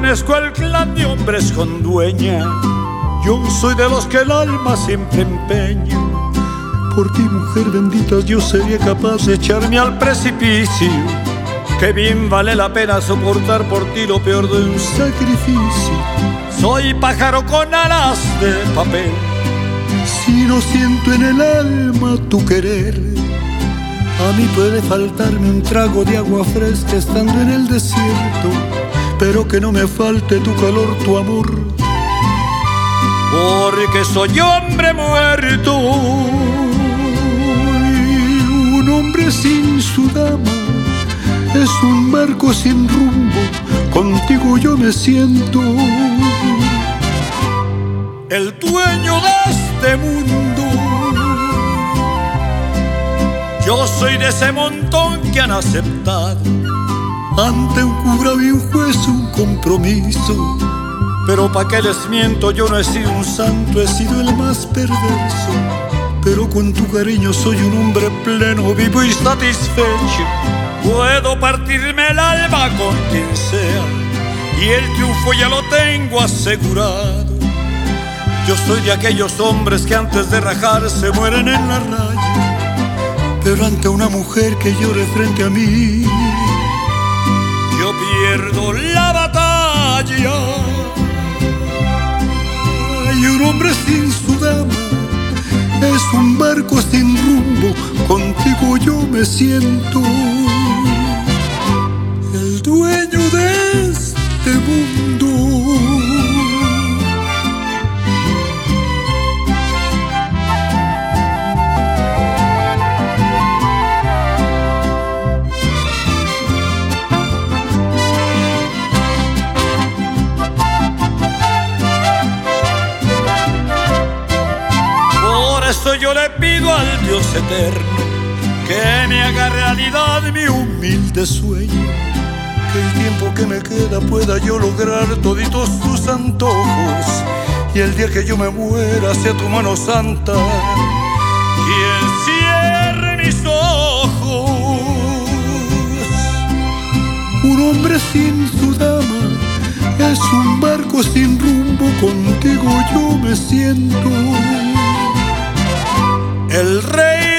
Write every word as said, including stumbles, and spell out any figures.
pertenezco al clan de hombres con dueña. Yo soy de los que el alma siempre empeña. Por ti, mujer bendita, yo sería capaz de echarme al precipicio. Que bien vale la pena soportar por ti lo peor de un sacrificio. Soy pájaro con alas de papel. Si no siento en el alma tu querer, a mí puede faltarme un trago de agua fresca estando en el desierto, pero que no me falte tu calor, tu amor, porque soy hombre muerto. Y un hombre sin su dama es un barco sin rumbo, contigo yo me siento el dueño de este mundo. Yo soy de ese montón que han aceptado ante un cura y un juez un compromiso. Pero pa' qué les miento, yo no he sido un santo, he sido el más perverso. Pero con tu cariño soy un hombre pleno, vivo y satisfecho. Puedo partirme el alma con quien sea y el triunfo ya lo tengo asegurado. Yo soy de aquellos hombres que antes de rajarse mueren en la raya. Pero ante una mujer que llore frente a mí, yo pierdo la batalla. Y un hombre sin su dama es un barco sin rumbo, contigo yo me siento el dueño de este mundo. Yo le pido al Dios eterno que me haga realidad mi humilde sueño, que el tiempo que me queda pueda yo lograr toditos tus antojos, y el día que yo me muera sea tu mano santa quien cierre mis ojos. Un hombre sin su dama es un barco sin rumbo, contigo yo me siento el rey